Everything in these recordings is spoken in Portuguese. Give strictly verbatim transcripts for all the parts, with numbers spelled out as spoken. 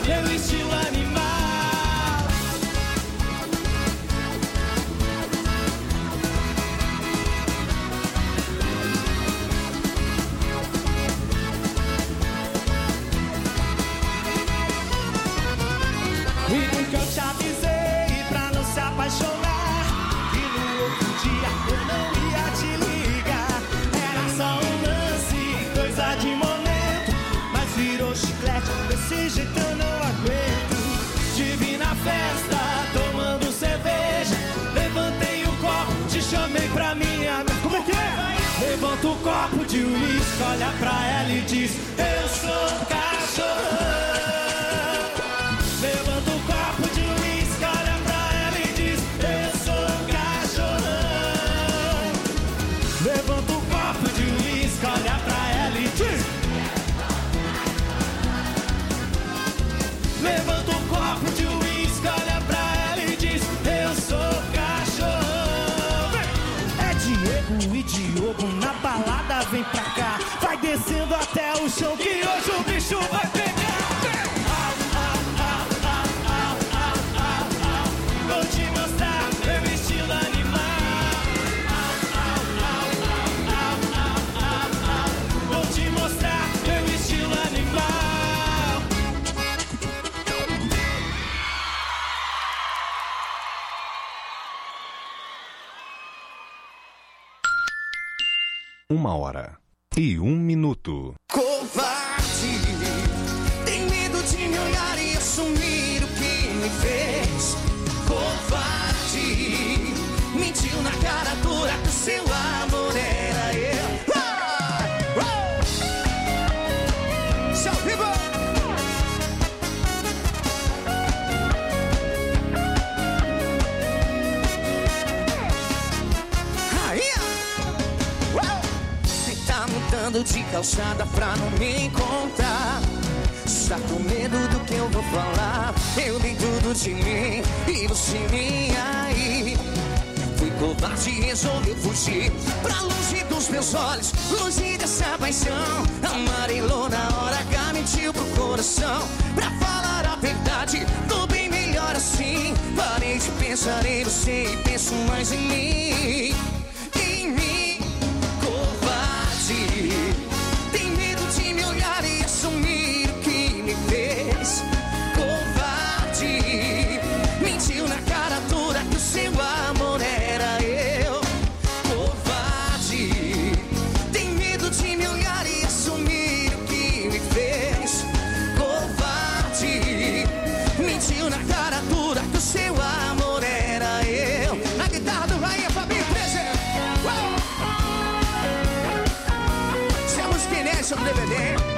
meu estilo animal. E nunca eu te avisei pra não se apaixonar, e no outro dia eu não ia te ligar. Era só um lance, coisa de momento, mas virou chiclete, desse jeito eu não aguento. Te vi na festa, tomando cerveja, levantei o copo, te chamei pra minha... Como é que é? Levanta o copo de uísque, olha pra ela e diz: eu sou cachorrão. Levanta o copo de uísque, olha pra ela e diz: eu sou cachorrão. Levanta o copo de uísque, olha pra ela e diz: levanta o copo de uísque, olha pra ela e diz: eu sou cachorrão. É Diego e Diogo na balada, vem pra cá. Vai descendo até o chão que hoje o bicho vai pegar. Vou te mostrar meu estilo animal. Vou te mostrar meu estilo animal. Uma hora e um minuto. Covarde, tem medo de me olhar e assumir o que me fez. Covarde, mentiu na cara dura que o seu amor era eu. Ah! Ah! Seu vivo! Aí! Ah! Tá mudando de calçada pra não me encontrar. Está com medo do que eu vou falar. Eu dei tudo de mim e você nem aí. Fui covarde e resolvi fugir pra longe dos meus olhos, longe dessa paixão. Amarelou na hora H, mentiu pro coração. Pra falar a verdade, tô bem melhor assim. Parei de pensar em você e penso mais em mim. Em mim, covarde, tem medo de me olhar e assumir o que me fez. Covarde, mentiu na cara dura que o seu amor era eu. Covarde, tem medo de me olhar e assumir o que me fez. Covarde, mentiu na cara dura que o seu amor era eu. Na guitarra do Rainha Fabinho treze. Se a música inédita do D V D.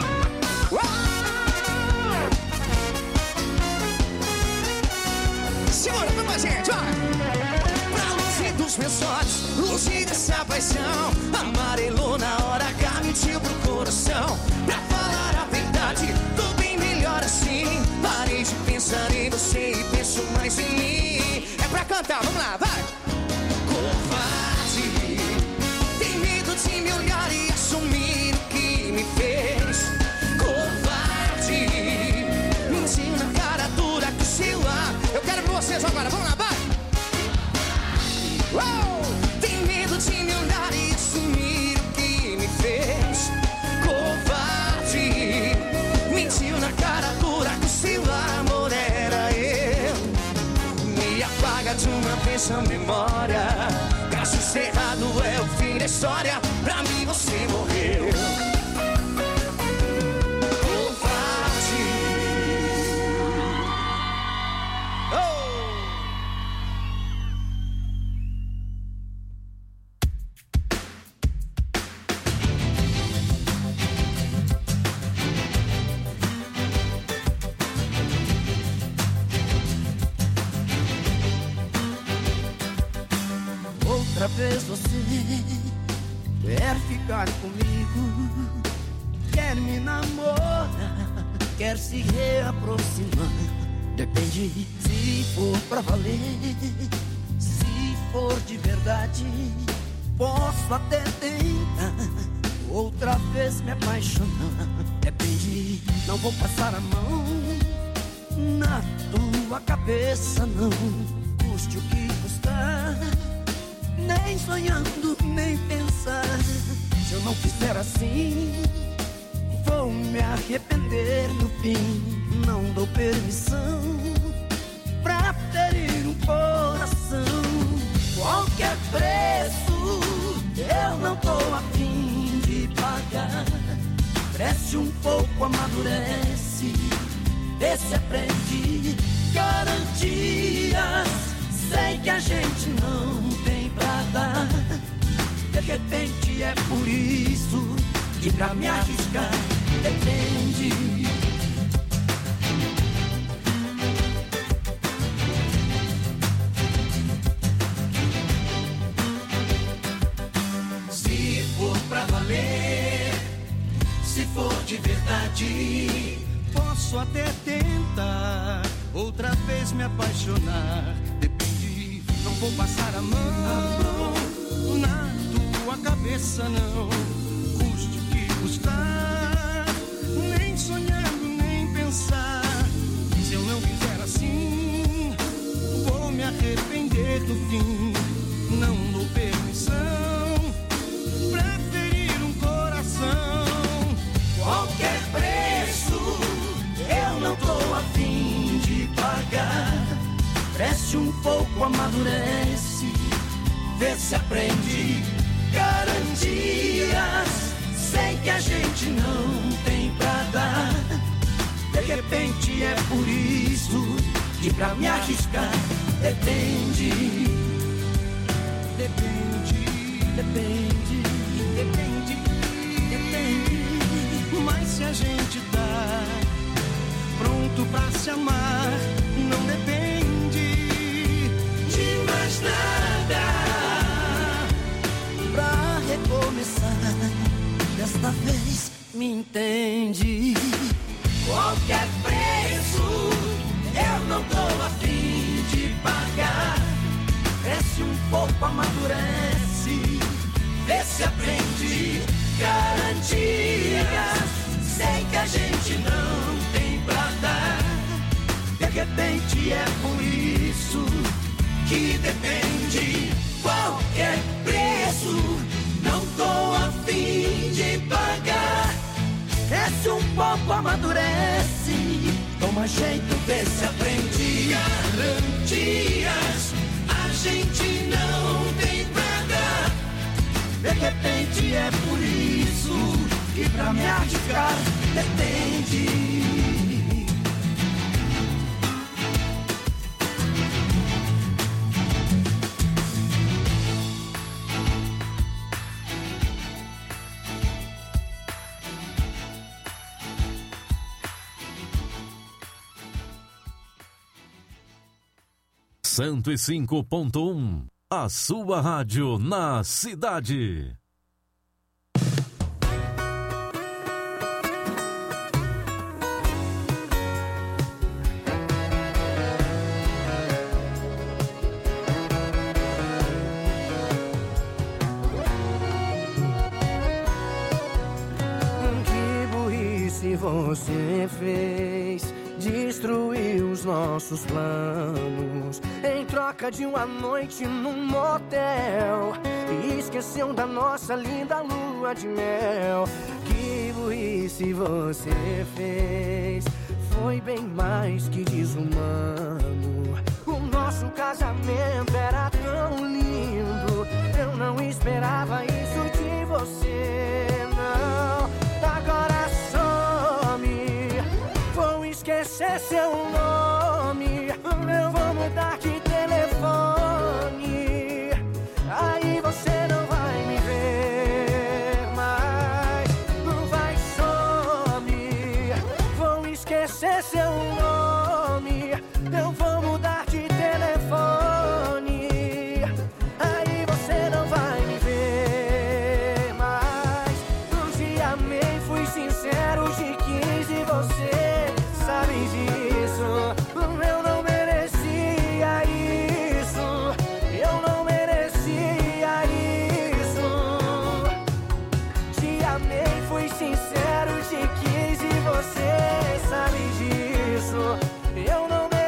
Segura, vamos com a gente, vai! Pra longe dos meus olhos, longe dessa paixão. Amarelou na hora H, mentiu pro coração. Pra falar a verdade, tô bem melhor assim. Parei de pensar em você e penso mais em mim. É pra cantar, vamos lá, vai! Covarde, tem medo de me olhar e assumir o que me fez. Covarde, mentiu na cara dura que o seu ar. Eu quero ver vocês agora, vamos lá, vai! Uou! Tem medo de me olhar e assumir o que me fez. Covarde, mentiu na cara dura que o seu amor era eu. Me apaga de uma vez a memória. Caso cerrado é o fim da história. Pra mim você morreu. Covarde. Oh! Outra vez você quer ficar comigo, quer me namorar, quer se reaproximar. Depende se for pra valer, se for de verdade, posso até tentar outra vez me apaixonar. Depende, não vou passar a mão na tua cabeça não, custe o que custar. Nem sonhando, nem pensar. Se eu não fizer assim, vou me arrepender no fim. Não dou permissão pra ferir um coração. Qualquer preço eu não tô a fim de pagar. Cresce um pouco, amadurece, vê se aprende. Garantias, sei que a gente não tem pra dar. De repente é por isso que pra me arriscar depende. Se for pra valer, se for de verdade, posso até tentar outra vez me apaixonar. Depende, não vou passar a mão na tua cabeça não, custe o que custar. Nem sonhando, nem pensar. Se eu não fizer assim, vou me arrepender no fim. Não dou permissão pra ferir um coração. Qualquer preço eu não tô a fim de pagar. Cresce um pouco, amadurece, vê se aprende. Garantias, sei que a gente não tem pra dar. De repente é por isso que pra me arriscar depende. Depende, depende, depende, depende. Mas se a gente tá pronto pra se amar, não depende de mais nada. Pra recomeçar, desta vez me entende. Qualquer preço eu não tô a fim de pagar. Cresce um pouco, amadurece, vê se aprende. Garantias, sei que a gente não tem pra dar. De repente é por isso que depende. Qualquer preço não tô a fim de pagar. Cresce um pouco, amadurece, toma jeito, vê se aprende. Garantias, a gente não tem pra dar. De repente é por isso que pra me arriscar depende. cento e cinco ponto um, a sua rádio na cidade. Que burrice você fez, destruiu os nossos planos em troca de uma noite num motel e esqueceu da nossa linda lua de mel. Que burrice você fez, foi bem mais que desumano. O nosso casamento era tão lindo, eu não esperava isso de você, não. Agora some, vou esquecer seu nome, eu vou mudar de telefone, aí você não vai me ver mais. Não vai, some, vou esquecer seu nome, eu vou mudar de telefone, aí você não vai me ver mais. Eu te amei, fui sincero, te quis e você sabe disso. Eu não merecia isso, eu não merecia isso. Te amei, fui sincero, te quis e você sabe disso. Eu não merecia.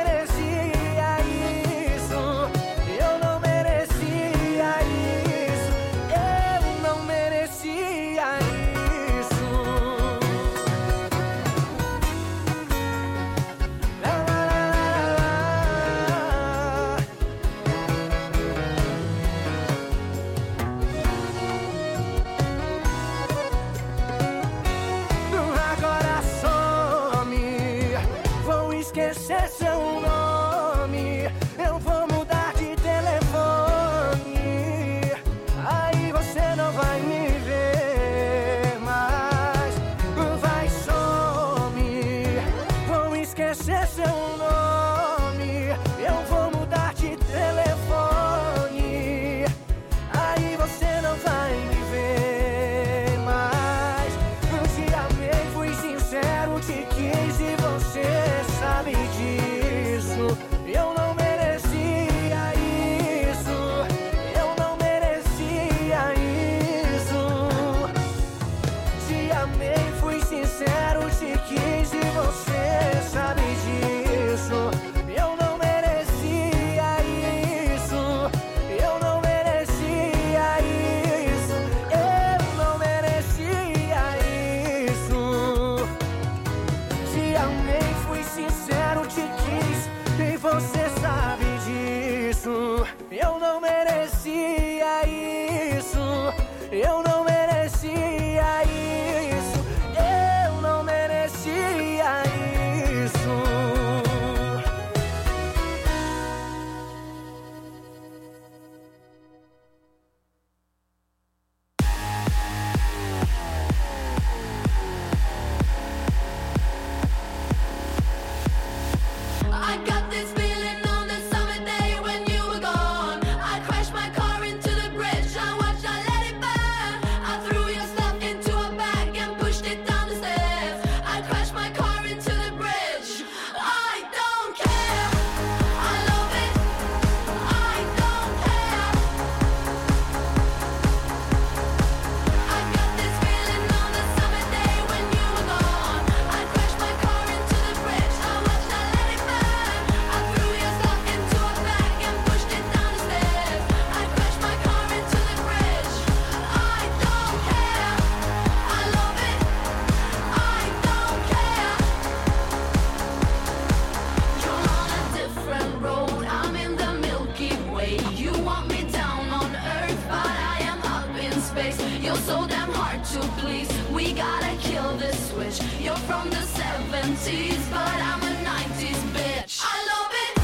esquecer seu nome. Eu vou mudar de telefone. Aí você não vai me ver mais. Vai some. Vou esquecer seu nome. Eu vou mudar de telefone. Aí você não vai me ver mais. Te amei, fui sincero, te quis e você sabe disso. Eu não merecia isso. Eu não merecia isso. Te amei, fui sincero, te quis e você sabe disso. Eu não merecia isso. Eu não merecia isso. Eu não merecia isso. Te amei, fui sincero, te quis e você sabe disso. Eu não merecia isso. Eu não merecia isso. Eu não merecia isso. I got this feeling on the summer day when you were gone. I crashed my car into the bridge. I watched, I let it burn. I threw your stuff into a bag and pushed it down the stairs. I crashed my car into the bridge. I don't care. I love it. I don't care. I got this feeling on the summer day when you were gone. I crashed my car into the bridge. I watched, I let it burn. I threw your stuff into a bag and pushed it down the stairs. I crashed my car into the bridge. I don't care. I love it. I don't care. You're on a different road. I'm in the Milky Way. You want me down on Earth, but I am up in space. You're so damn hard to please. We gotta kill this switch. You're from the seventies, but I'm a nineties bitch. I love it.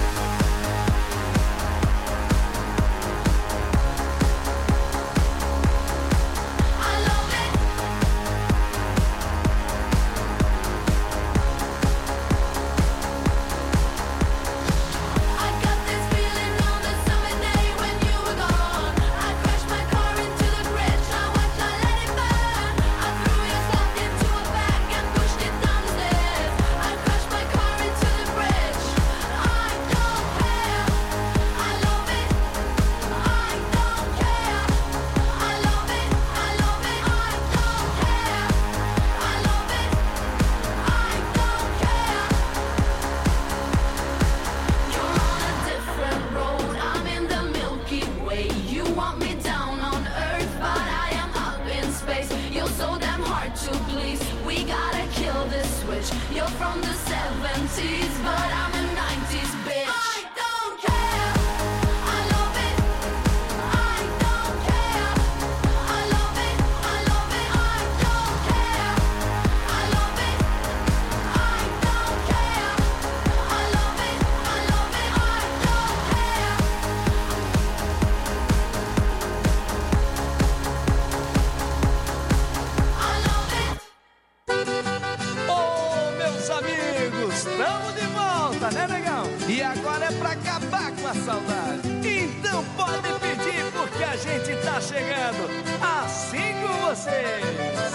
I love it. I got this feeling on the summer day when you were gone. I crashed my car into the bridge. I watched, I let it burn. I threw your stuff into a bag and pushed it down the stairs. I crashed my car into the bridge. I don't care. I love it. I don't care. I love it. I love it. I don't care. I love it. I don't care. You're on a different road. I'm in the Milky Way. You want me down on Earth, but I am up in space. You're so damn hard to please. We gotta kill this switch. You're from the seventies, but I'm a nineties bitch. I don't care. I love it. I don't care. I love it. I love it. I don't care. I love it. I don't care. I love it. I love it. I don't care. I love it. Ô, meus amigos, estamos de volta, né, negão? E agora é pra acabar com a saudade. Então pode pedir, porque a gente tá chegando assim com vocês.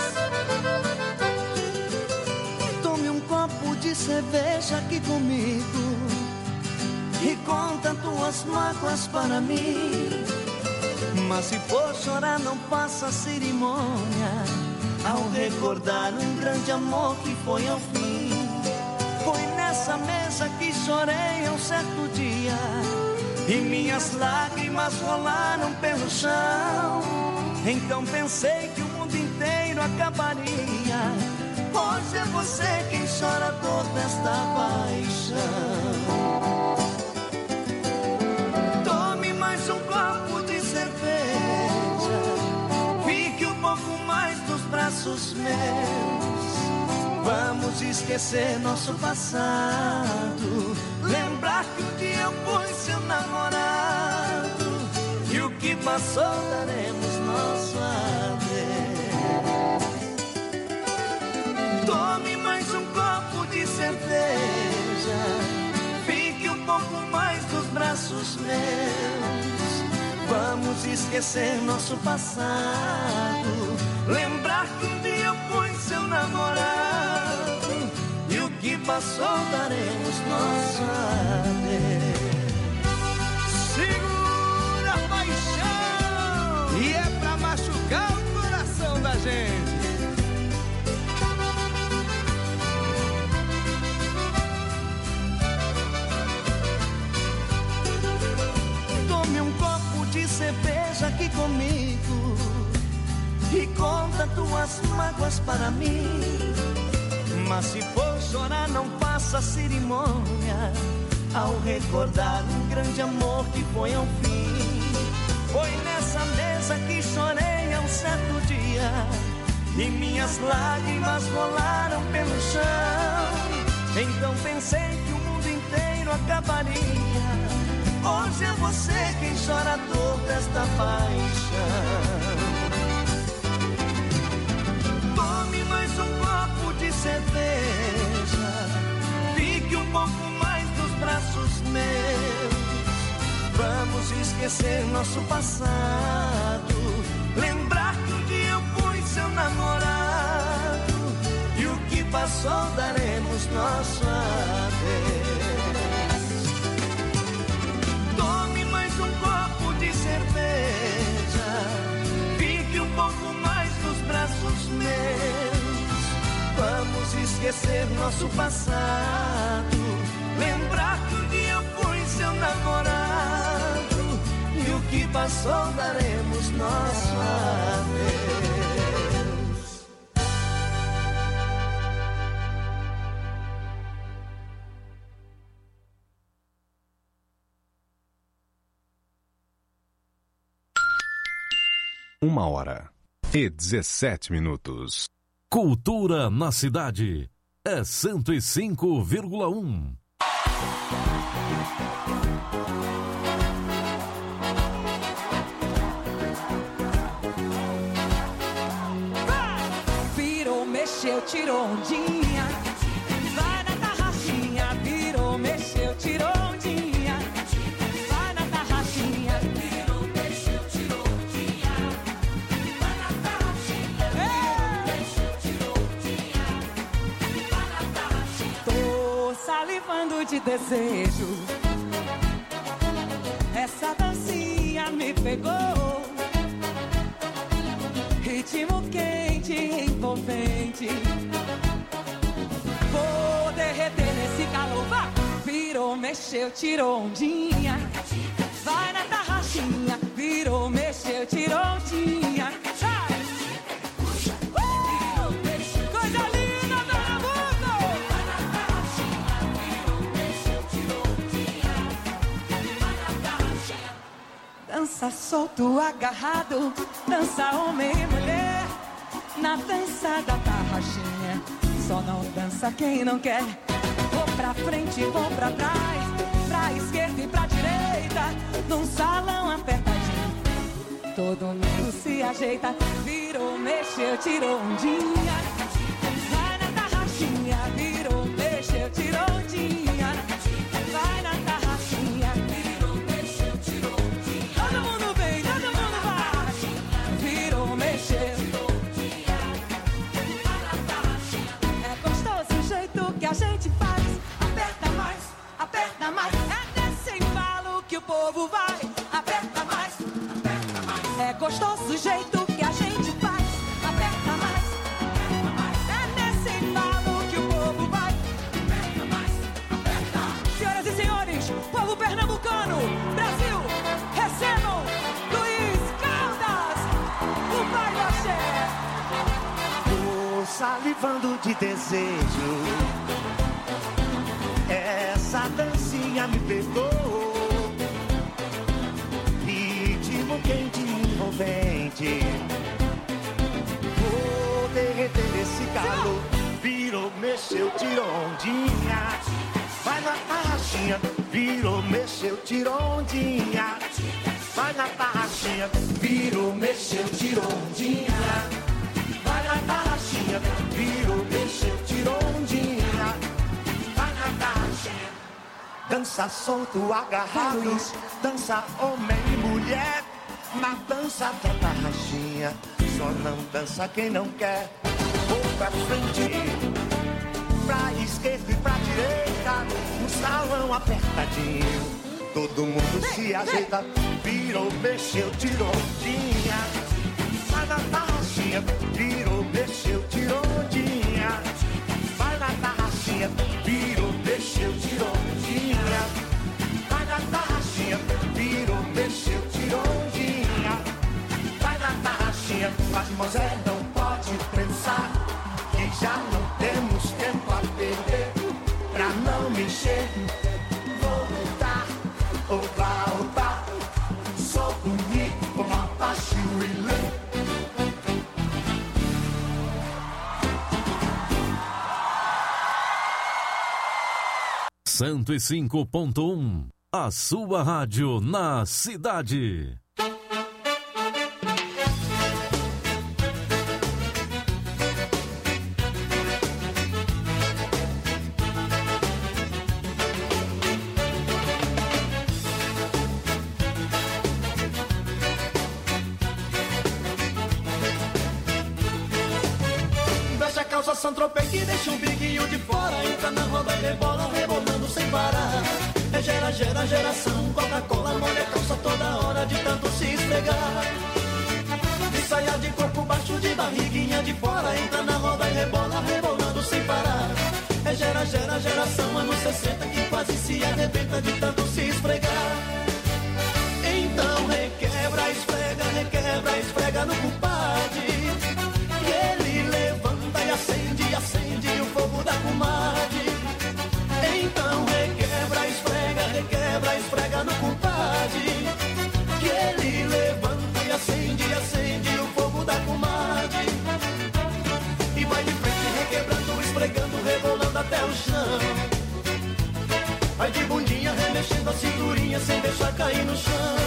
Tome um copo de cerveja aqui comigo e conta tuas mágoas para mim. Mas se for chorar, não faça cerimônia ao recordar um grande amor que foi ao fim. Foi nessa mesa que chorei um certo dia e minhas lágrimas rolaram pelo chão. Então pensei que o mundo inteiro acabaria. Hoje é você quem chora a dor desta paixão. Tome mais um copo de cerveja, fique um pouco mais nos braços meus. Vamos Vamos esquecer nosso passado, lembrar que um dia eu fui seu namorado, e o que passou daremos nosso adeus. Tome mais um copo de cerveja, fique um pouco mais nos braços meus. Vamos esquecer nosso passado, lembrar que um dia eu fui seu namorado, e o que passou daremos nosso adeus. Segura a paixão, e é pra machucar o coração da gente. Tome um copo de cerveja aqui comigo e conta tuas mágoas para mim. Mas se for chorar, não faça cerimônia ao recordar um grande amor que foi ao fim. Foi nessa mesa que chorei a um certo dia, e minhas lágrimas rolaram pelo chão. Então pensei que o mundo inteiro acabaria. Hoje é você quem chora a dor desta paixão. Tome mais um copo de cerveja, fique um pouco mais nos braços meus. Vamos esquecer nosso passado, lembrar que um dia eu fui seu namorado, e o que passou daremos nosso adeus. Tome mais um copo de cerveja, fique um pouco mais nos braços meus. Vamos esquecer nosso passado, lembrar que um dia eu fui seu namorado, e o que passou daremos nosso adeus. Uma hora e dezessete minutos. Cultura na cidade é cento e cinco vírgula um. Virou, mexeu, tirou ondinha, vai na tarraxinha. Virou, mexeu, tirou ondinha, vai na tarraxinha. Virou, mexeu, tirou ondinha, vai na tarraxinha. Virou, mexeu, tirou ondinha, vai na tarraxinha. Tô salivando de desejo, essa dancinha me pegou. Ritmo quente, envolvente, vou derreter nesse calor. Vai! Virou, mexeu, tirou ondinha, vai na tarraxinha. Virou, mexeu, tirou ondinha, vai! Uh! Coisa linda, Pernambuco! Vai na tarraxinha. Virou, mexeu, tirou ondinha, vai na tarraxinha. Dança solto, agarrado, dança homem e mulher, na dança da tarraxinha. Só não dança quem não quer. Vou pra frente, vou pra trás, pra esquerda e pra direita, num salão apertadinho, todo mundo se ajeita. Virou, mexeu, tirou ondinha, vai na tarraxinha. Virou, mexeu, tirou ondinha, vai na tarraxinha. Virou, mexeu, tirou ondinha, todo mundo vem, todo mundo vai. Virou, mexeu, que a gente faz, aperta mais, aperta mais. É nesse embalo que o povo vai, aperta mais, aperta mais. É gostoso o jeito que a gente faz, aperta mais, aperta mais. É nesse embalo que o povo vai, aperta mais, aperta mais. Senhoras e senhores, povo pernambucano, Brasil, recebam Luiz Caldas, o pai do axé. Tô salivando de desejo, essa dancinha me pegou. Ritmo quente, envolvente, vou derreter esse calor. Virou, mexeu. mexeu, tirou ondinha. Vai na tarraxinha, virou, mexeu, tirou ondinha. Vai na tarraxinha, virou, mexeu, tirou ondinha. Vai na tarraxinha, virou, mexeu, tirou ondinha. Vai na tarraxinha. Dança solto, agarrados, dança homem e mulher. Na dança da tarraxinha, só não dança quem não quer. Vou pra frente, pra esquerda e pra direita, um salão apertadinho, todo mundo se ajeita. Virou, mexeu, tirou ondinha. Vai na tarraxinha, virou, mexeu, tirou ondinha. Vai na tarraxinha, virou, mexeu, tirou ondinha. Vai na tarraxinha, virou, mexeu, tirou ondinha. Vai na tarraxinha, mas Mosé não pode pensar que já não temos tempo a perder. Pra não me encher, vou voltar ou voltar. Sou bonito como Apache Willie. cento e cinco ponto um, a sua rádio na cidade. Santropei que deixa um biguinho de fora. Entra na roda e rebola, rebolando sem parar. É gera, gera, geração. Coca-Cola molha a calça toda hora de tanto se esfregar. De saia de corpo baixo, de barriguinha de fora. Entra na roda e rebola, rebolando sem parar. É gera, gera, geração. Anos sessenta que quase se arrebenta de tanto se esfregar. Então requebra, esfrega, requebra, esfrega no compadre. Que ele levanta e acende, acende o fogo da comadre. Então requebra, esfrega, requebra, esfrega no compadre. Que ele levanta e acende, acende o fogo da comadre. E vai de frente requebrando, esfregando, rebolando até o chão. Vai de bundinha remexendo a cinturinha sem deixar cair no chão.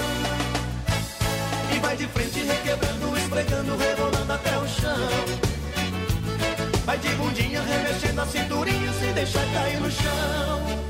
E vai de frente requebrando, esfregando, rebolando até o chão. Vai de bundinha remexendo a cinturinha sem deixar cair no chão.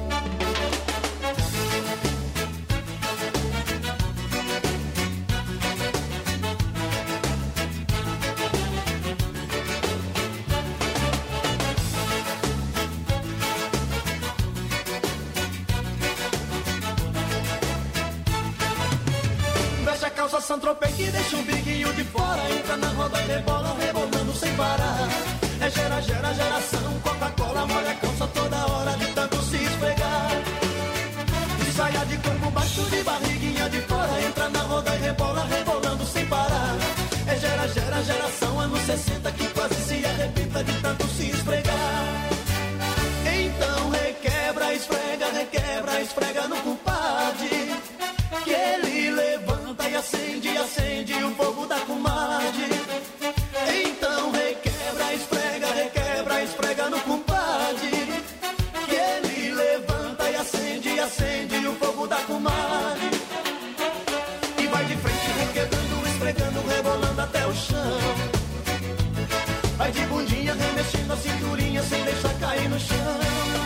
Veste a calça Santropei que deixa um biguinho de fora. Entra na roda e rebola, rebolando sem parar. É gera, gera, geração. Coca-Cola molha a calça toda hora de tanto se esfregar. De saia de corpo baixo, de barriguinha de fora. Entra na roda e rebola, rebolando sem parar. É gera, gera, geração. Anos sessenta que quase se arrebenta de tanto se esfregar. Então requebra, esfrega, requebra, esfrega no compadre. Que ele levanta e acende, acende o fogo da comadre. Então requebra, esfrega, requebra, esfrega no compadre. Que ele levanta e acende, acende o fogo da comadre. E vai de frente requebrando, esfregando, rebolando até o chão. Vai de bundinha remexendo a cinturinha sem deixar cair no chão.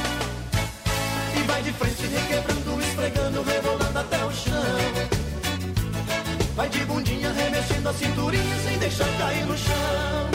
E vai de frente requebrando, esfregando, rebolando até o chão. Vai de bundinha remexendo a cinturinha sem deixar cair no chão.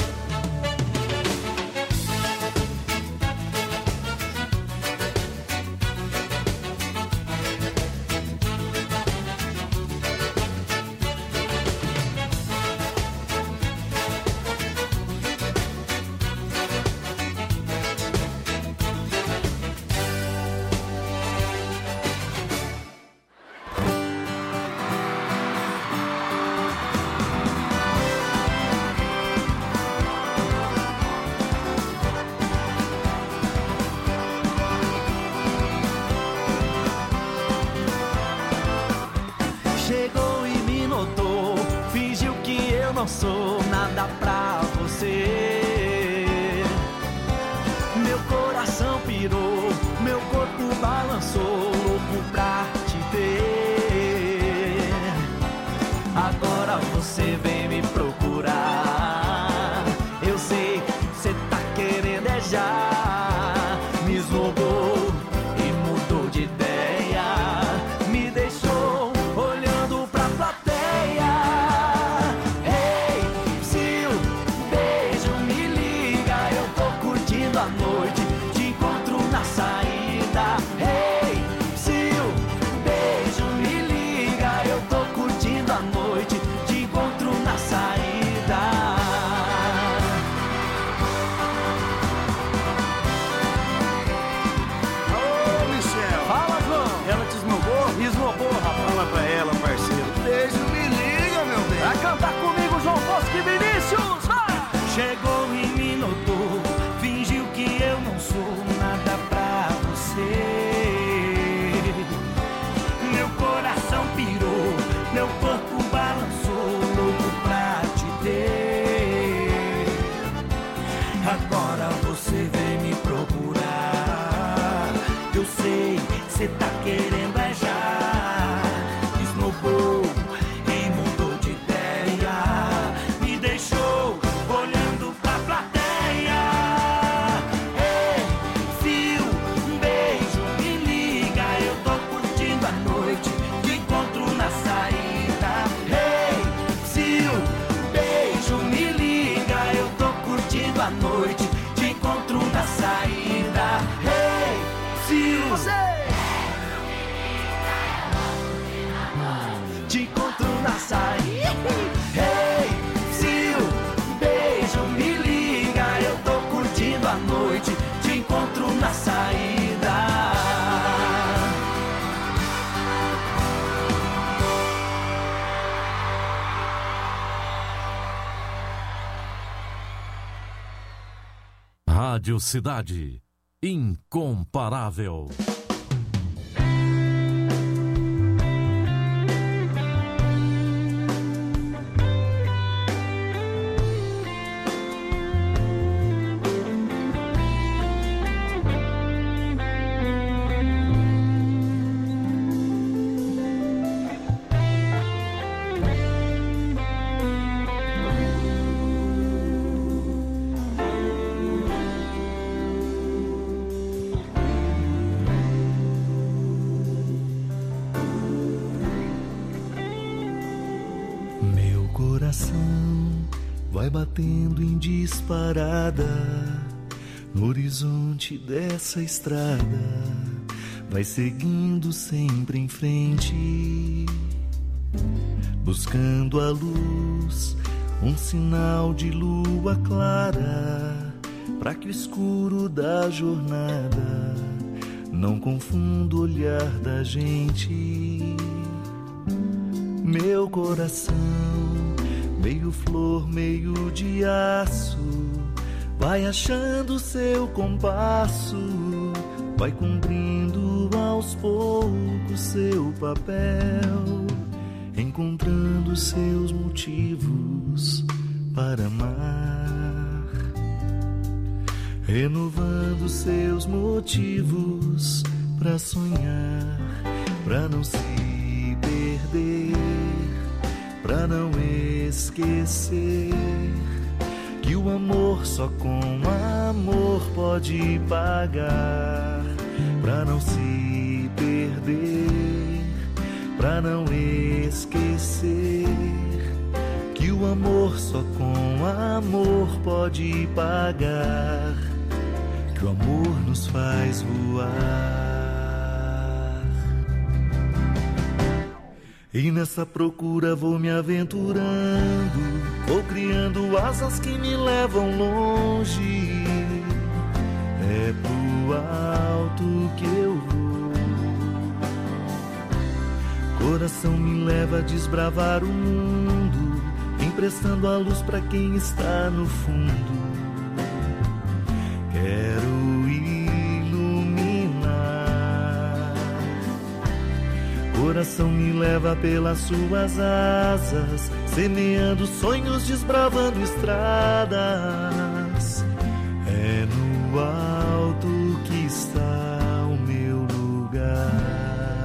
não sou nada pra você. Meu querendo é já. Esnobou e mudou de ideia, me deixou olhando pra plateia. Ei, fio, um beijo, me liga, eu tô curtindo a noite, te encontro na saída. Ei, fio, beijo, me liga, eu tô curtindo a noite, te encontro na saída. Ei, fio, você te encontro na saída. Hey, Sil, beijo, me liga, eu tô curtindo a noite, te encontro na saída. Rádio Cidade, incomparável. Vai batendo em disparada no horizonte dessa estrada, vai seguindo sempre em frente, buscando a luz, um sinal de lua clara, para que o escuro da jornada não confunda o olhar da gente. Meu coração, meio flor, meio de aço, vai achando seu compasso, vai cumprindo aos poucos seu papel, encontrando seus motivos para amar, renovando seus motivos para sonhar, para não se perder, pra não esquecer que o amor só com amor pode pagar. Pra não se perder, pra não esquecer que o amor só com amor pode pagar. Que o amor nos faz voar. E nessa procura vou me aventurando, vou criando asas que me levam longe. É pro alto que eu vou. Coração me leva a desbravar o mundo, emprestando a luz pra quem está no fundo. Quero coração me leva pelas suas asas, semeando sonhos, desbravando estradas. É no alto que está o meu lugar.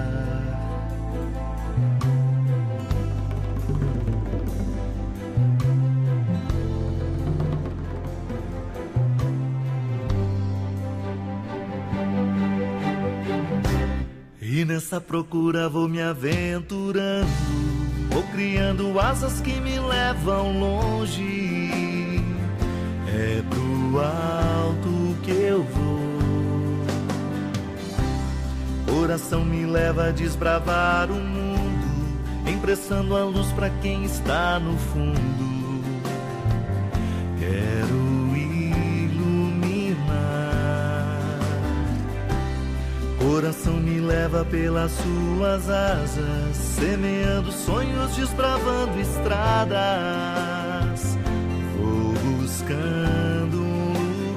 E nessa procura vou me aventurando, vou criando asas que me levam longe. É pro alto que eu vou. Coração me leva a desbravar o mundo, emprestando a luz pra quem está no fundo. Quero coração me leva pelas suas asas, semeando sonhos, desbravando estradas. Vou buscando um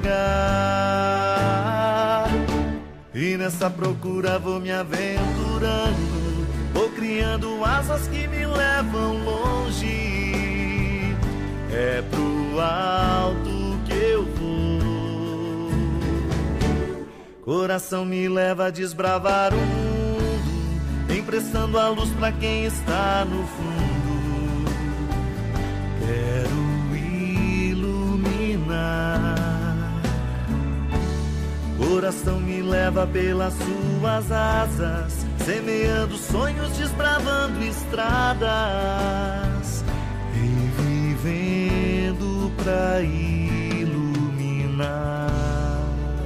lugar, e nessa procura vou me aventurando, vou criando asas que me levam longe. É pro alto que eu vou. Coração me leva a desbravar o mundo, emprestando a luz pra quem está no fundo. Quero iluminar. Coração me leva pelas suas asas, semeando sonhos, desbravando estradas e vivendo pra iluminar,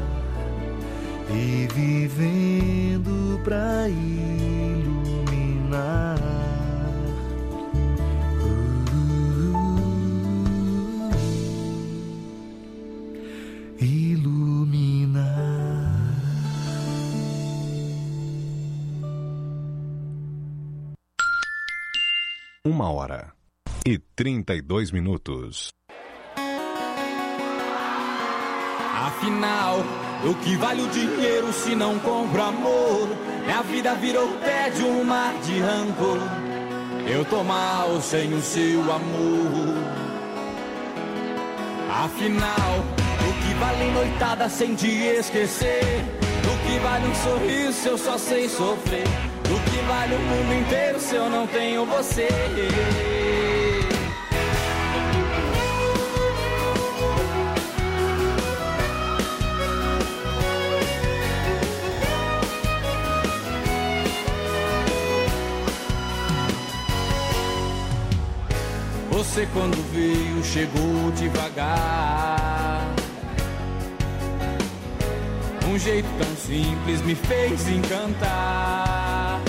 e vivendo pra iluminar. Uh, iluminar. Uma hora e trinta e dois minutos. Afinal, o que vale o dinheiro se não compra amor? Minha vida virou tédio, um mar de rancor. Eu tô mal sem o seu amor. Afinal, o que vale noitada sem te esquecer? O que vale um sorriso se eu só sei sofrer? O que vale o mundo inteiro se eu não tenho você? Você quando veio chegou devagar. Um jeito tão simples me fez encantar.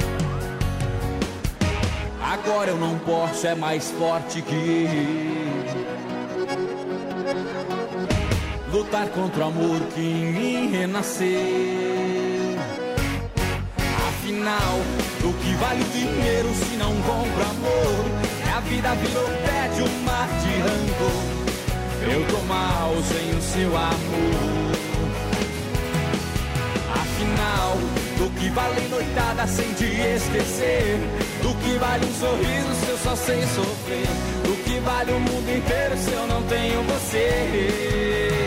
Agora eu não posso, é mais forte que eu. Lutar contra o amor que em mim renasceu. Afinal, o que vale o dinheiro se não compra amor? A vida virou tédio, um mar de rancor. Eu tô mal sem o seu amor. Afinal, do que vale noitada sem te esquecer? Do que vale um sorriso se eu só sei sofrer? Do que vale o mundo inteiro se eu não tenho você?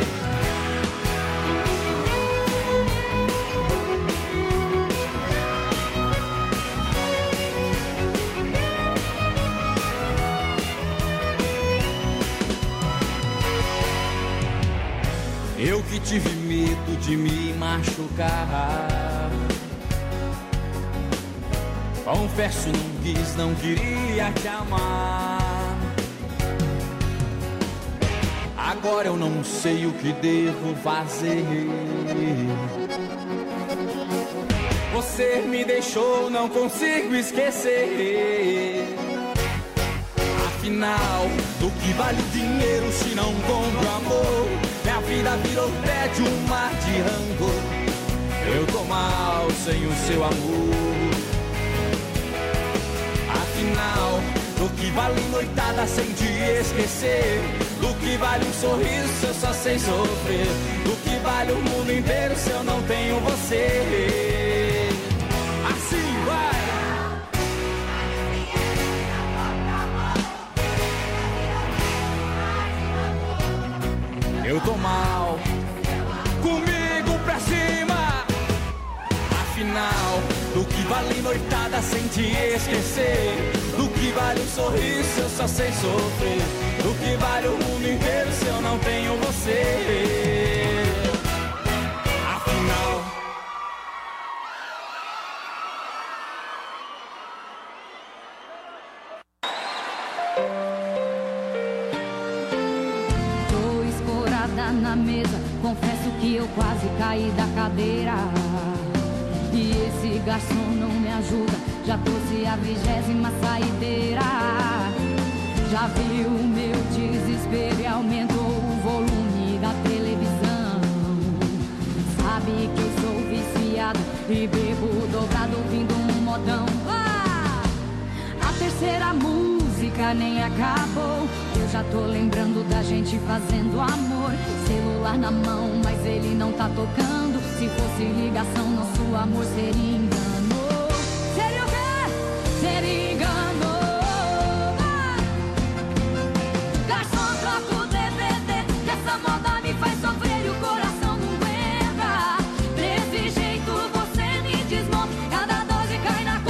Eu que tive medo de me machucar. Confesso, não quis, não queria te amar. Agora eu não sei o que devo fazer. Você me deixou, não consigo esquecer. Afinal, do que vale o dinheiro se não compra amor? Minha vida virou tédio, um mar de rancor. Eu tô mal sem o seu amor. Afinal, do que vale noitada sem te esquecer? Do que vale um sorriso se eu só sei sofrer? Do que vale o mundo inteiro se eu não tenho você? Assim vai! Eu tô mal, comigo pra cima. Afinal, do que vale noitada sem te esquecer? Do que vale um sorriso se eu só sei sofrer? Do que vale o mundo inteiro se eu não tenho você? Afinal, na mesa, confesso que eu quase caí da cadeira. E esse garçom não me ajuda, já trouxe a vigésima saideira. Já viu o meu desespero e aumentou o volume da televisão. Sabe que eu sou viciado e bebo dobrado ouvindo um modão. Ah! A terceira música nem acabou, eu já tô lembrando da gente fazendo amor. Celular na mão, mas ele não tá tocando. Se fosse ligação, nosso amor seria engano. Seria o quê? Seria engano. Ah! Garçom, troca o D V D, que essa moda me faz sofrer e o coração não aguenta. Desse jeito você me desmonta, cada dose cai na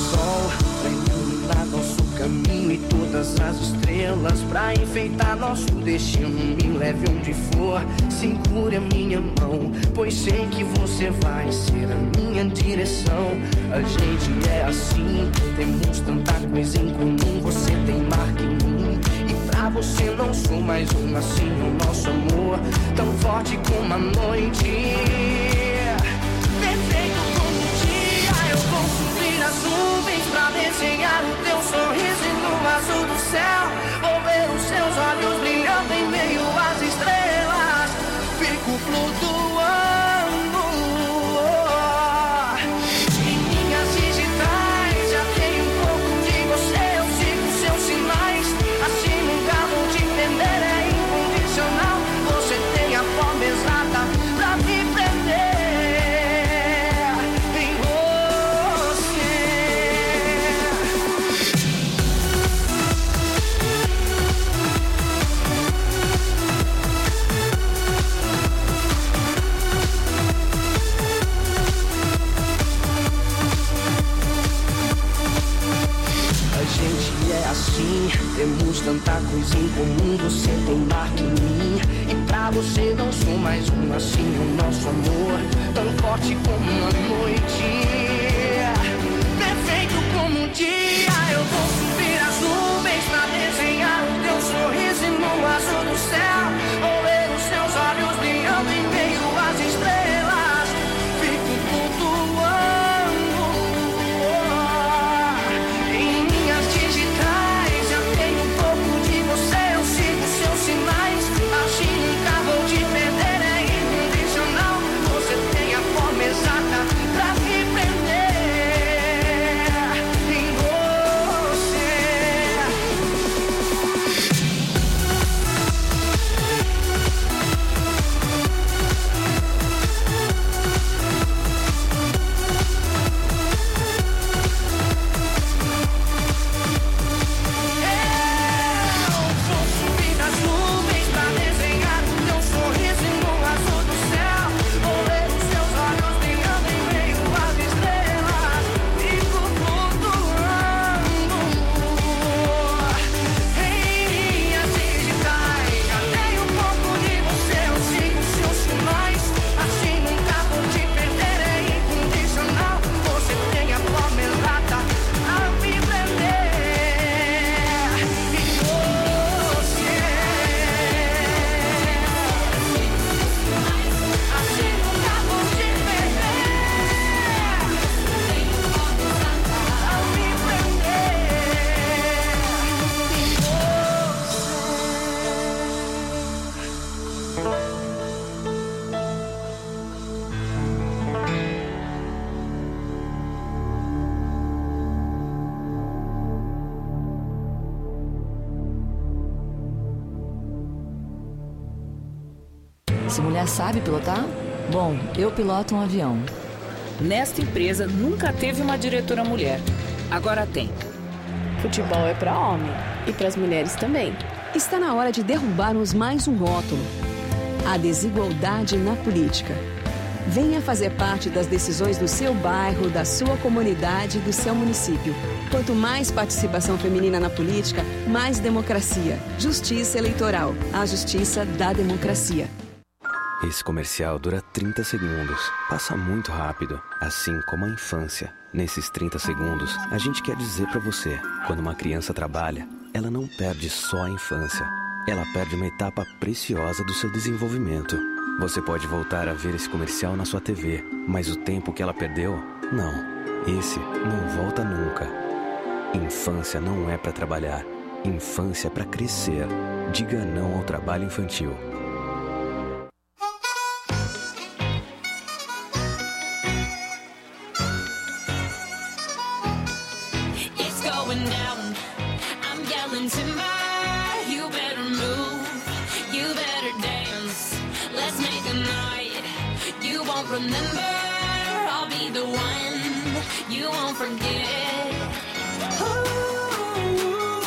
sol pra iluminar nosso caminho e todas as estrelas pra enfeitar nosso destino. Me leve onde for, segure a minha mão, pois sei que você vai ser a minha direção. A gente é assim, temos tanta coisa em comum. Você tem marca em mim e pra você não sou mais um. Assim o nosso amor, tão forte como a noite, perfeito como o dia. Eu vou subir as nuvens pra desenhar o teu sorriso e no azul do céu vou ver os seus olhos brilhando em meio às estrelas. Fico flutuando em minhas digitais. Já tenho um pouco de você, eu sigo seus sinais. Assim nunca vou te perder, é incondicional. Você tem a forma exata pra me prender em você. A gente é assim, temos tanta coisa em comum. Você tem marca em mim e pra você não sou mais um. Assim o nosso amor, tão forte como a noite, perfeito como o dia. Eu vou subir as nuvens pra desenhar o teu sorriso e no azul do céu vou ver os seus olhos brilhando em meio às estrelas. Fico flutuando em minhas digitais. Já tenho um pouco de você, eu sigo seus sinais. Assim nunca vou te perder, é incondicional. Você tem a forma exata pra me prender em você. Eu vou subir nas nuvens pra desenhar o teu sorriso e no azul do céu vou ver os seus olhos brilhando em meio às estrelas. Fico flutuando em minhas digitais. Já tenho um pouco de você, eu sigo seus sinais. Assim nunca vou te perder, é incondicional. Você tem a forma exata a me prender em você. Assim nunca vou te perder, a me Se mulher sabe pilotar? Bom, eu piloto um avião. Nesta empresa nunca teve uma diretora mulher. Agora tem. Futebol é para homem e para as mulheres também. Está na hora de derrubarmos mais um rótulo: a desigualdade na política. Venha fazer parte das decisões do seu bairro, da sua comunidade, do seu município. Quanto mais participação feminina na política, mais democracia. Justiça eleitoral. A justiça da democracia. Esse comercial dura trinta segundos. Passa muito rápido, assim como a infância. Nesses trinta segundos, a gente quer dizer pra você: quando uma criança trabalha, ela não perde só a infância. Ela perde uma etapa preciosa do seu desenvolvimento. Você pode voltar a ver esse comercial na sua T V, mas o tempo que ela perdeu, não. Esse não volta nunca. Infância não é pra trabalhar. Infância é pra crescer. Diga não ao trabalho infantil. Remember, I'll be the one you won't forget. Ooh,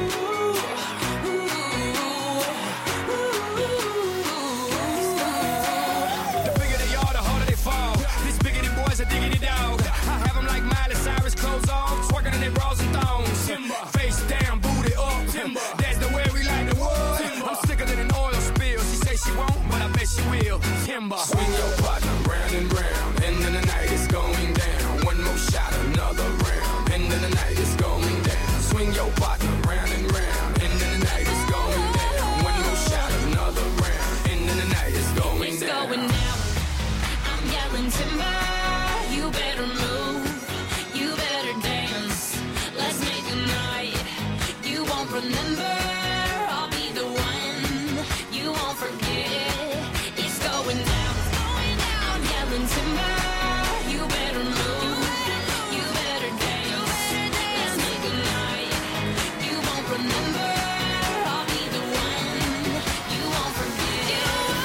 ooh, ooh, ooh, ooh. yes you will. Timber. Swing your partner round and round, and then the night is going down. One more shot, another round, and then the night is going down. Swing your partner round and round, and then the night is going down. One more shot, another round, and then the night is going It's down. going down. I'm yelling timber. You better move. You better dance. Let's make a night you won't remember. I'll be the one you won't forget. It's going down. I'm yelling timber. You better move. You better dance. Let's make a night you won't remember. I'll be the one you won't forget.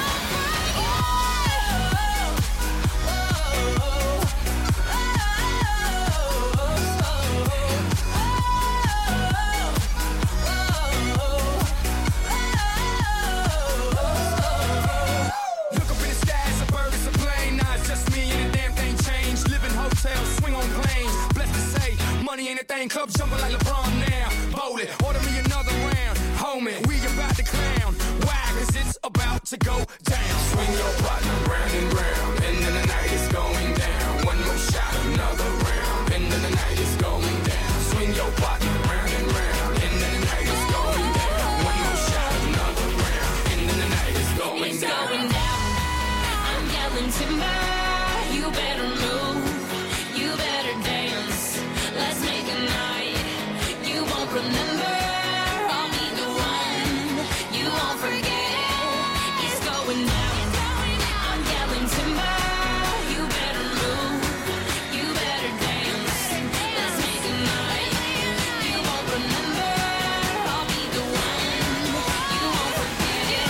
Look up in the sky, it's a bird, it's a plane. Nah, it's just me and the damn thing changed. Live in hotels, swing on planes. Blessed to say, money ain't a thing. Clubs jumping like LeBron now. Bowling, order me another round. Homie, we about to clown. Why? Cause it's about to go down. Swing your partner round and round, and then the night is going down. One more shot, another round, and then the night is going down. Swing your partner round and round, and then the night is going down. One more shot, another round, and then the night is going It's down. going down. I'm yelling timber. You better move. You better dance. Let's make a night you won't remember. I'll be the one you won't forget. It's going down. I'm yelling timber. You better move. You better dance. Let's make a night you won't remember. I'll be the one you won't forget.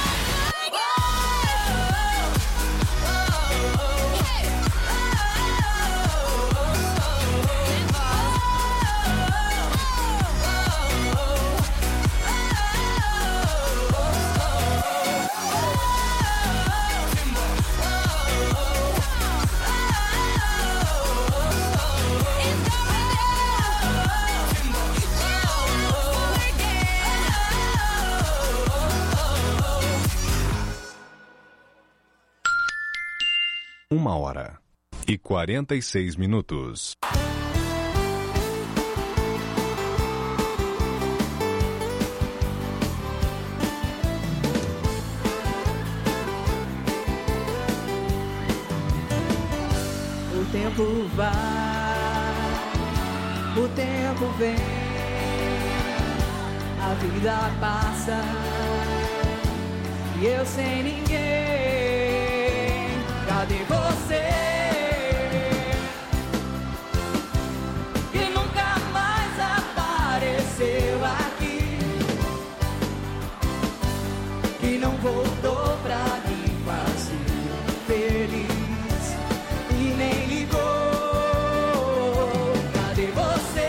Uma hora e quarenta e seis minutos. O tempo vai, o tempo vem, a vida passa e eu sem ninguém. Cadê você? Que nunca mais apareceu aqui, que não voltou pra me fazer feliz e nem ligou. Cadê você?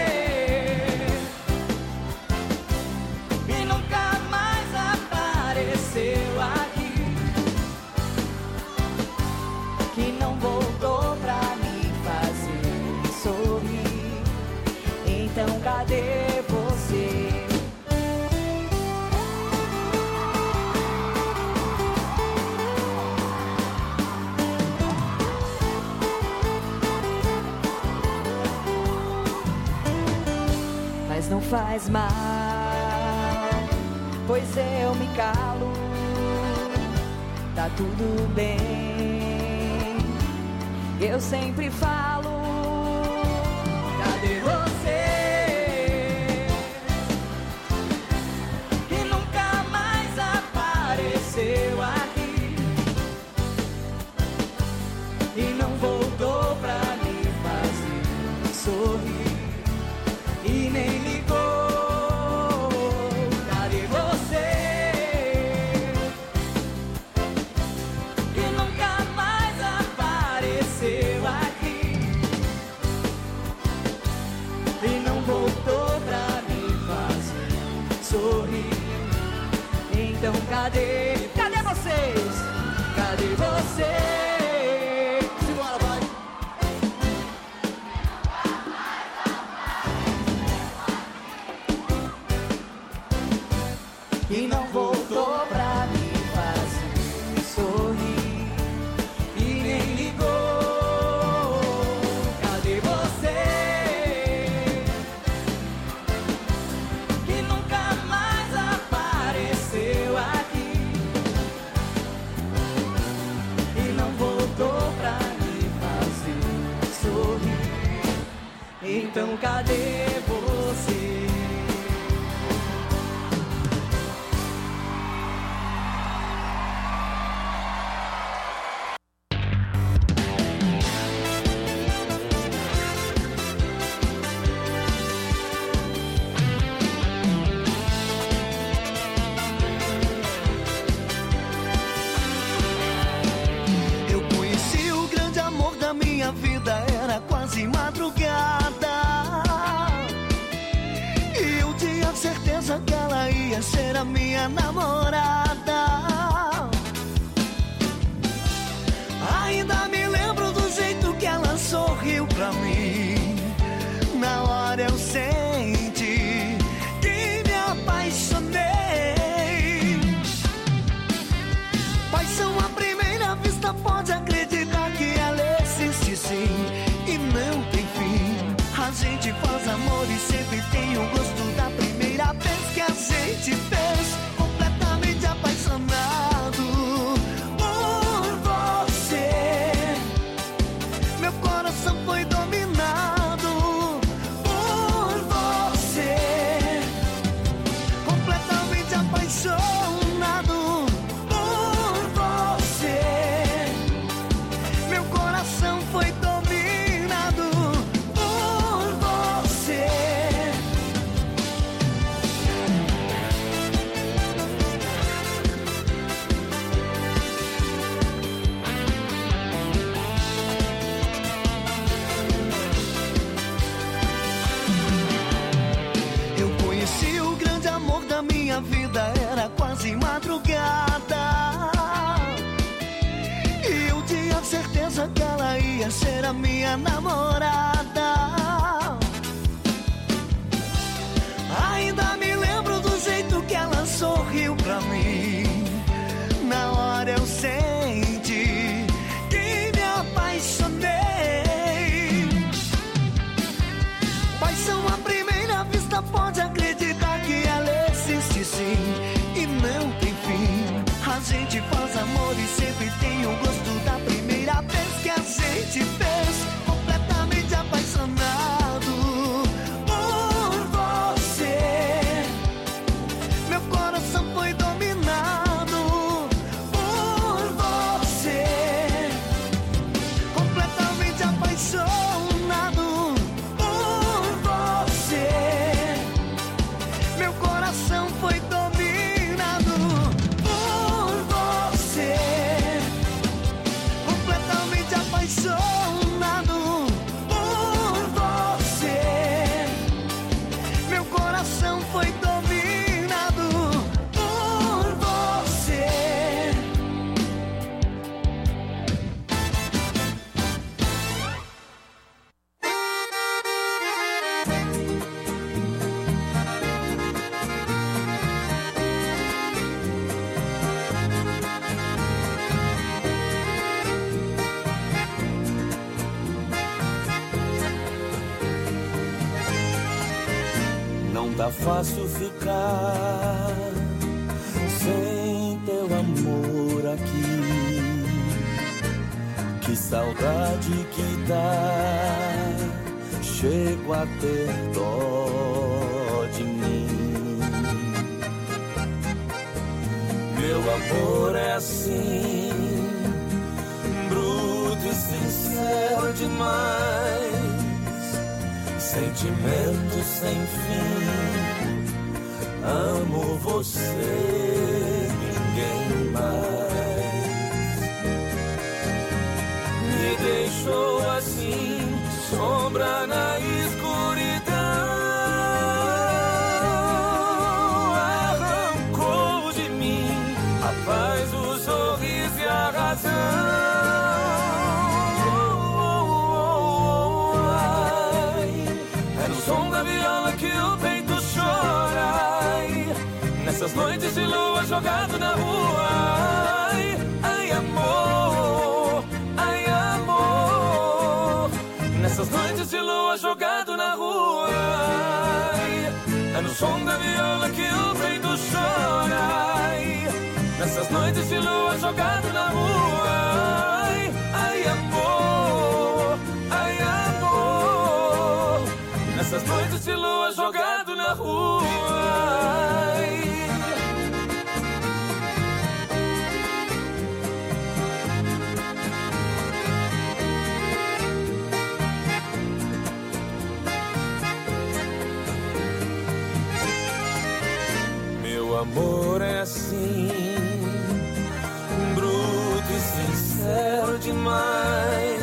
Que nunca mais apareceu aqui, que não voltou pra me fazer sorrir. Então cadê você? Mas não faz mal, pois eu me calo. Tá tudo bem, eu sempre falo. Cadê você? Que nunca mais apareceu aqui e não voltou pra me fazer sorrir e nem ligou. Cadê você? Que nunca mais apareceu aqui Então cadê você? Quase madrugada, e eu tinha certeza que ela ia ser a minha namorada. Ainda me lembro do jeito que ela sorriu pra mim. Na hora eu senti que me apaixonei. Paixão à primeira vista, pode acreditar que ela existe sim. E não tem fim. A gente faz amor e sempre tem o gosto da primeira vez que a gente fez. Completamente apaixonado por você. Meu coração foi dominado por você. Completamente apaixonado por você. Meu coração foi dominado. Minha vida era quase madrugada, e eu tinha certeza que ela ia ser a minha namorada. Ainda me lembro do jeito que ela sorriu pra mim. Na hora eu senti que me apaixonei. Paixão à primeira vista, pode acreditar que ela existe sim. E não tem fim. A gente faz amor e sempre tem o gosto da primeira vez que a gente fez. Completamente apaixonado por você. Meu coração foi dominado por você. Completamente apaixonado por você. Meu coração foi dominado por você. Completamente apaixonado por você. Meu coração foi dominado por você. Não tá fácil ficar sem teu amor aqui. Que saudade que dá, chego a ter dó de mim. Meu amor é assim, bruto e sincero demais. Sentimento sem fim, amo você, ninguém mais. Me deixou assim, sombra na escuridão. Arrancou de mim a paz, o sorriso e a razão. Nessas noites de lua jogado na rua. Ai, ai amor, ai amor. Nessas noites de lua jogado na rua. Ai, é no som da viola que o peito chora. Ai, nessas noites de lua jogado na rua. Ai, ai amor, ai amor. de lua jogado na rua. Meu amor é assim, bruto e sincero demais,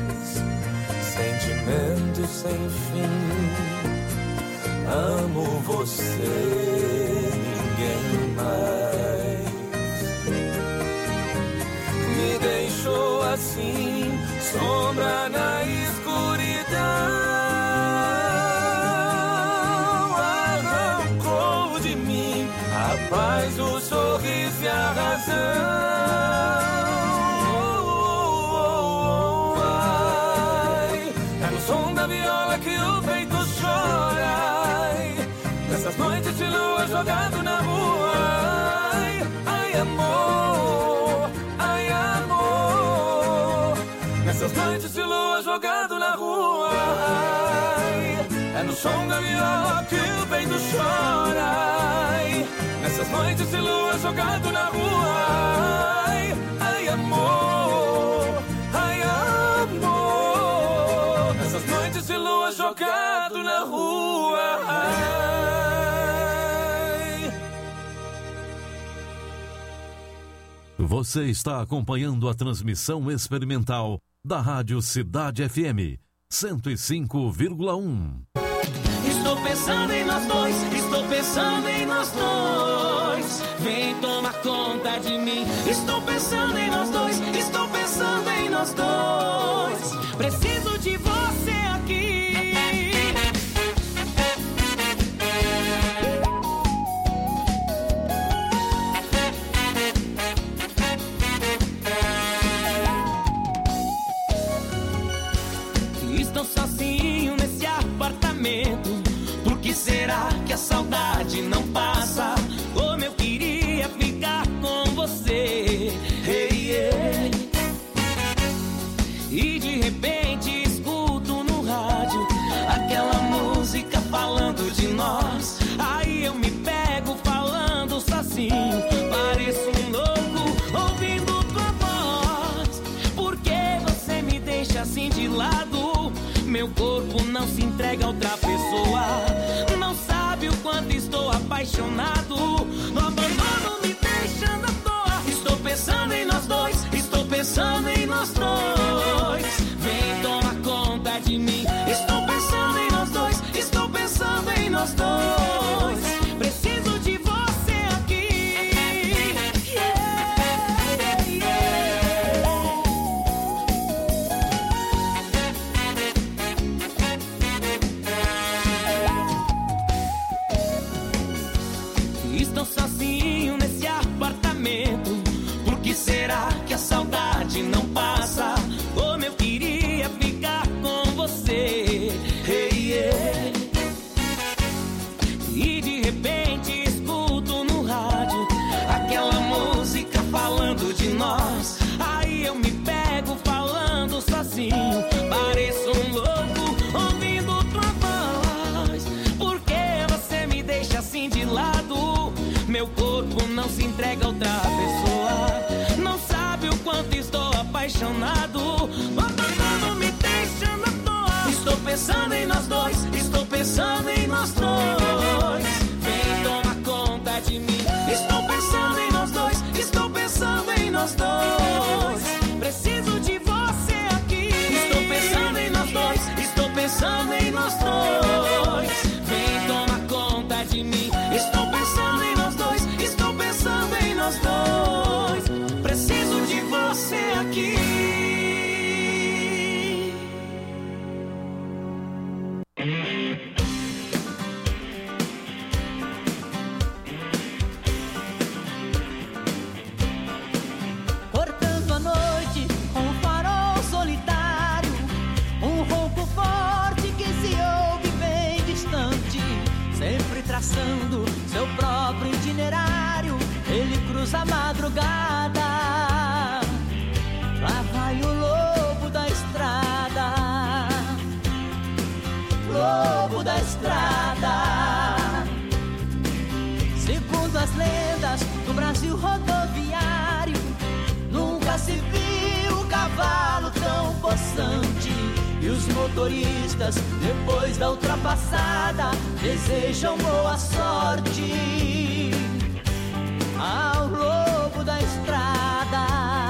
sentimento sem fim. Amo você, ninguém mais. Me deixou assim, sombra na escuridão. Arrancou de mim a paz, o sorriso e a razão. Que o peito chora, nessas noites de lua jogado na rua. Ai, ai amor, ai amor, nessas noites de lua jogado na rua. Ai, é no som da viola que o peito chora, nessas noites de lua jogado na rua. Ai, ai amor, ai amor, nessas noites de lua jogado na rua. Você está acompanhando a transmissão experimental da Rádio Cidade F M cento e cinco vírgula um. Estou pensando em nós dois, estou pensando em nós dois. Vem tomar conta de mim. Estou pensando em nós dois, estou pensando em nós dois. Preciso de você aqui. Estou sozinho nesse apartamento. Por que será que a saudade não passa? Como eu queria ficar com você. Hey, yeah. E de repente escuto no rádio aquela música falando de nós. Aí eu me pego falando sozinho. Pareço um louco ouvindo tua voz. Por que você me deixa assim de lado? Meu corpo não se entrega a outra pessoa. Não sabe o quanto estou apaixonado. No abandono me deixando à toa. Estou pensando em nós dois, estou pensando em nós dois. Vem tomar conta de mim. Estou pensando em nós dois, estou pensando em nós dois. Preciso de você aqui. Yeah, yeah. Estou sozinho nesse apartamento. Por que será que a saudade não passa? Como eu queria ficar com você. Hey, yeah. E de repente escuto no rádio aquela música falando de nós. Aí eu me pego falando sozinho. Pareço um louco ouvindo tua voz. Por que você me deixa assim de lado? Meu corpo não se entrega a outra pessoa. Não sabe o quanto estou apaixonado. O abandono me deixando à toa. Estou pensando em nós dois, estou pensando em nós dois. Vem tomar conta de mim. Estou pensando em nós dois, estou pensando em nós dois. Preciso de você aqui. Estou pensando em nós dois, estou pensando em nós dois. Vem tomar conta de mim. Estou pensando em nós dois, estou pensando em nós dois. Preciso de você aqui. Cortando a noite com um farol solitário, um ronco forte que se ouve bem distante. Sempre traçando seu próprio itinerário, ele cruza a madrugada. Lá os motoristas, depois da ultrapassada, desejam boa sorte ao lobo da estrada.